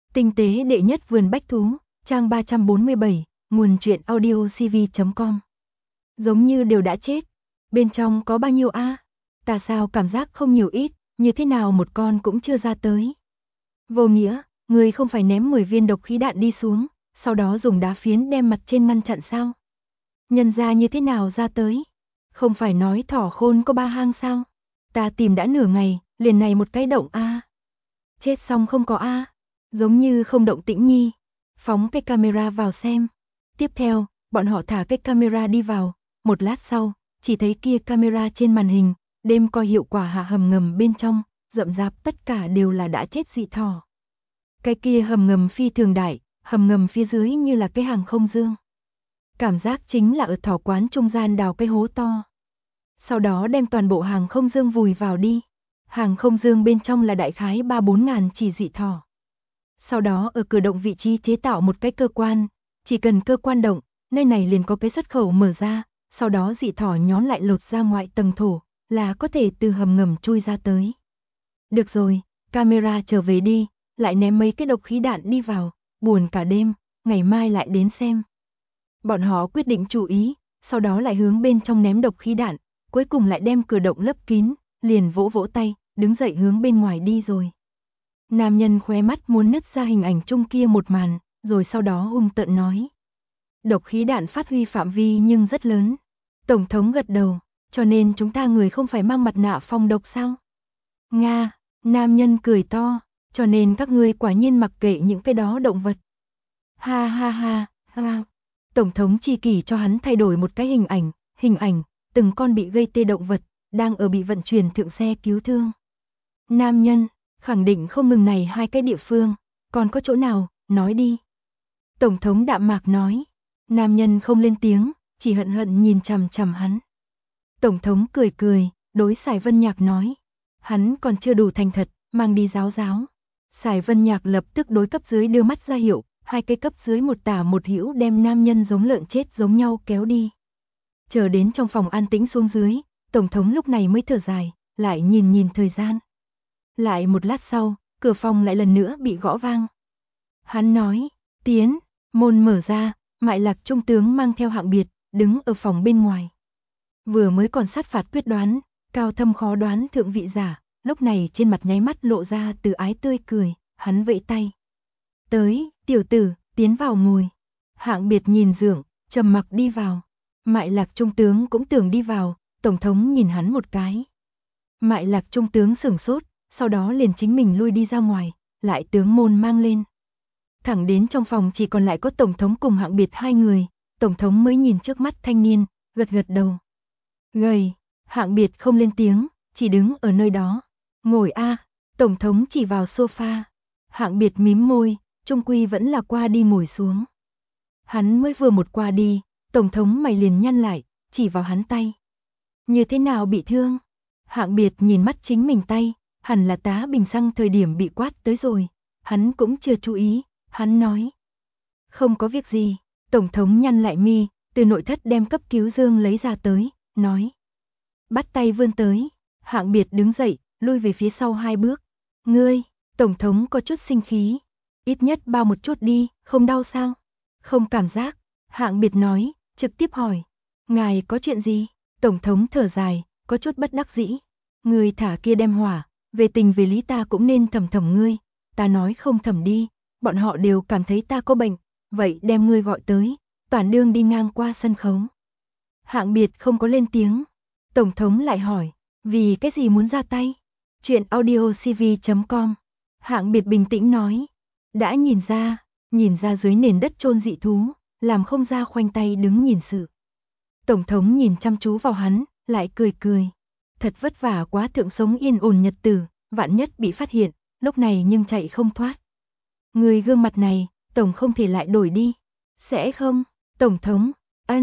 Tinh tế đệ nhất vườn bách thú, trang 347, nguồn truyện audiocv.com. Giống như đều đã chết. Bên trong có bao nhiêu a? Ta sao cảm giác không nhiều ít, như thế nào một con cũng chưa ra tới. Vô nghĩa, người không phải ném 10 viên độc khí đạn đi xuống, sau đó dùng đá phiến đem mặt trên ngăn chặn sao? Nhân ra như thế nào ra tới? Không phải nói thỏ khôn có 3 hang sao? Ta tìm đã nửa ngày, liền này một cái động a. Chết xong không có a. Giống như không động tĩnh nhi. Phóng cái camera vào xem. Tiếp theo, bọn họ thả cái camera đi vào. Một lát sau, chỉ thấy kia camera trên màn hình, đêm coi hiệu quả hạ hầm ngầm bên trong, rậm rạp tất cả đều là đã chết dị thỏ. Cái kia hầm ngầm phi thường đại, hầm ngầm phía dưới như là cái hàng không dương. Cảm giác chính là ở thỏ quán trung gian đào cái hố to. Sau đó đem toàn bộ hàng không dương vùi vào đi. Hàng không dương bên trong là đại khái 3-4 ngàn chỉ dị thỏ. Sau đó ở cửa động vị trí chế tạo một cái cơ quan, chỉ cần cơ quan động, nơi này liền có cái xuất khẩu mở ra, sau đó dị thỏ nhón lại lột ra ngoại tầng thổ, là có thể từ hầm ngầm chui ra tới. Được rồi, camera trở về đi, lại ném mấy cái độc khí đạn đi vào, buồn cả đêm, ngày mai lại đến xem. Bọn họ quyết định chú ý, sau đó lại hướng bên trong ném độc khí đạn, cuối cùng lại đem cửa động lấp kín, liền vỗ vỗ tay, đứng dậy hướng bên ngoài đi rồi. Nam nhân khóe mắt muốn nứt ra hình ảnh chung kia một màn, rồi sau đó hung tợn nói. Độc khí đạn phát huy phạm vi nhưng rất lớn. Tổng thống gật đầu, cho nên chúng ta người không phải mang mặt nạ phòng độc sao? Nga, nam nhân cười to, cho nên các ngươi quả nhiên mặc kệ những cái đó động vật. Ha ha ha, ha. Tổng thống chi kỷ cho hắn thay đổi một cái hình ảnh, từng con bị gây tê động vật, đang ở bị vận chuyển thượng xe cứu thương. Nam nhân, khẳng định không ngừng này hai cái địa phương, còn có chỗ nào, nói đi. Tổng thống đạm mạc nói, nam nhân không lên tiếng, chỉ hận hận nhìn chằm chằm hắn. Tổng thống cười cười, đối Sải Vân Nhạc nói, hắn còn chưa đủ thành thật, mang đi giáo giáo. Sải Vân Nhạc lập tức đối cấp dưới đưa mắt ra hiệu, hai cái cấp dưới một tả một hữu đem nam nhân giống lợn chết giống nhau kéo đi. Chờ đến trong phòng an tĩnh xuống dưới, tổng thống lúc này mới thở dài, lại nhìn thời gian. Lại một lát sau, cửa phòng lại lần nữa bị gõ vang. Hắn nói, tiến, môn mở ra, Mại Lạc trung tướng mang theo hạng biệt, đứng ở phòng bên ngoài. Vừa mới còn sát phạt quyết đoán, cao thâm khó đoán thượng vị giả, lúc này trên mặt nháy mắt lộ ra từ ái tươi cười, hắn vẫy tay. Tới, tiểu tử, tiến vào ngồi. Hạng biệt nhìn Dượng, trầm mặc đi vào. Mại Lạc trung tướng cũng tưởng đi vào, tổng thống nhìn hắn một cái. Mại Lạc trung tướng sửng sốt, sau đó liền chính mình lui đi ra ngoài, lại tướng môn mang lên. Thẳng đến trong phòng chỉ còn lại có tổng thống cùng hạng biệt hai người, tổng thống mới nhìn trước mắt thanh niên, gật gật đầu. Gầy, hạng biệt không lên tiếng, chỉ đứng ở nơi đó. Ngồi a, tổng thống chỉ vào sofa. Hạng biệt mím môi, trung quy vẫn là qua đi ngồi xuống. Hắn mới vừa một qua đi, tổng thống mày liền nhăn lại, chỉ vào hắn tay. Như thế nào bị thương? Hạng biệt nhìn mắt chính mình tay, hẳn là tá bình xăng thời điểm bị quát tới rồi. Hắn cũng chưa chú ý, hắn nói. Không có việc gì, tổng thống nhăn lại mi, từ nội thất đem cấp cứu dương lấy ra tới, nói. Bắt tay vươn tới, hạng biệt đứng dậy, lui về phía sau 2 bước. Ngươi, tổng thống có chút sinh khí. Ít nhất bao một chút đi, không đau sao? Không cảm giác, hạng biệt nói, trực tiếp hỏi. Ngài có chuyện gì? Tổng thống thở dài, có chút bất đắc dĩ. Ngươi thả kia đem hỏa, về tình về lý ta cũng nên thẩm ngươi. Ta nói không thẩm đi, bọn họ đều cảm thấy ta có bệnh. Vậy đem ngươi gọi tới, toàn đương đi ngang qua sân khấu. Hạng biệt không có lên tiếng. Tổng thống lại hỏi, vì cái gì muốn ra tay? Chuyện audiocv.com. Hạng biệt bình tĩnh nói, đã nhìn ra dưới nền đất chôn dị thú, làm không ra khoanh tay đứng nhìn sự. Tổng thống nhìn chăm chú vào hắn, lại cười cười. Thật vất vả quá thượng sống yên ổn nhật tử, vạn nhất bị phát hiện, lúc này nhưng chạy không thoát. Người gương mặt này, tổng không thể lại đổi đi. Sẽ không, tổng thống,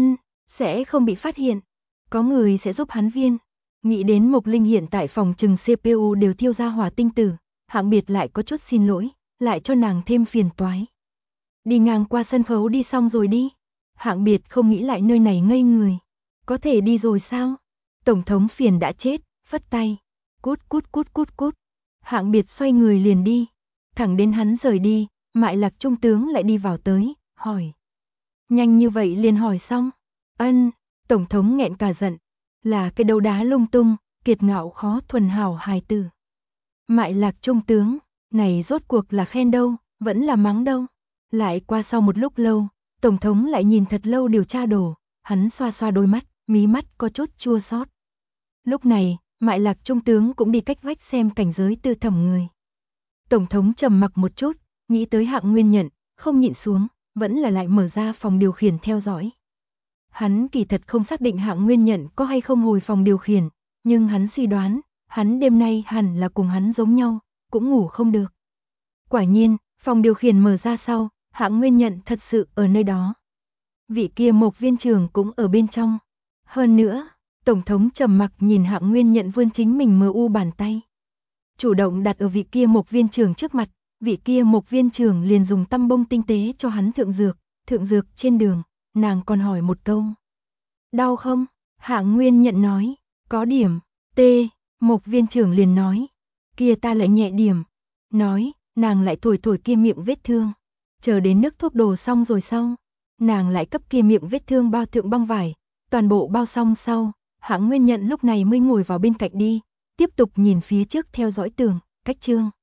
sẽ không bị phát hiện. Có người sẽ giúp hắn viên. Nghĩ đến Mộc Linh hiện tại phòng trừng CPU đều thiêu ra hỏa tinh tử, hạng biệt lại có chút xin lỗi, lại cho nàng thêm phiền toái. Đi ngang qua sân khấu đi xong rồi đi. Hạng biệt không nghĩ lại nơi này ngây người. Có thể đi rồi sao? Tổng thống phiền đã chết, phất tay. Cút. Hạng biệt xoay người liền đi. Thẳng đến hắn rời đi, Mại Lạc trung tướng lại đi vào tới, hỏi. Nhanh như vậy liền hỏi xong? Ân, tổng thống nghẹn cả giận, là cái đấu đá lung tung, kiệt ngạo khó thuần hảo hài tử. Mại Lạc trung tướng, này rốt cuộc là khen đâu, vẫn là mắng đâu. Lại qua sau một lúc lâu, tổng thống lại nhìn thật lâu điều tra đồ, hắn xoa xoa đôi mắt, mí mắt có chút chua xót. Lúc này, Mại Lạc trung tướng cũng đi cách vách xem cảnh giới tư thẩm người. Tổng thống trầm mặc một chút, nghĩ tới Hạng Nguyên Nhận, không nhịn xuống, vẫn là lại mở ra phòng điều khiển theo dõi. Hắn kỳ thật không xác định Hạng Nguyên Nhận có hay không hồi phòng điều khiển, nhưng hắn suy đoán, hắn đêm nay hẳn là cùng hắn giống nhau, cũng ngủ không được. Quả nhiên, phòng điều khiển mở ra sau, Hạng Nguyên Nhận thật sự ở nơi đó. Vị kia Mộc viên trưởng cũng ở bên trong. Hơn nữa, tổng thống trầm mặc nhìn Hạng Nguyên Nhận vươn chính mình mờ u bàn tay. Chủ động đặt ở vị kia Mộc viên trưởng trước mặt, vị kia Mộc viên trưởng liền dùng tăm bông tinh tế cho hắn thượng dược trên đường, nàng còn hỏi một câu. Đau không? Hạng Nguyên Nhận nói, có điểm, tê, Mộc viên trưởng liền nói, kia ta lại nhẹ điểm, nói, nàng lại thổi thổi kia miệng vết thương, chờ đến nước thuốc đồ xong rồi sau, nàng lại cấp kia miệng vết thương bao thượng băng vải, toàn bộ bao xong sau, Hạng Nguyên Nhận lúc này mới ngồi vào bên cạnh đi, tiếp tục nhìn phía trước theo dõi tường, cách chương.